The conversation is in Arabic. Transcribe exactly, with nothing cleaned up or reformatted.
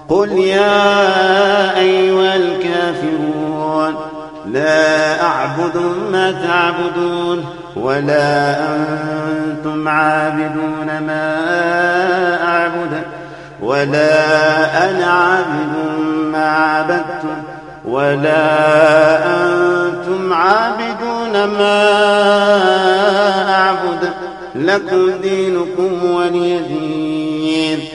قل يا أيها الكافرون لا أعبد ما تعبدون ولا أنتم عابدون ما أعبد ولا أنا عابد ما عبدتم ولا أنتم عابدون ما أعبد لكم دينكم ولي دين.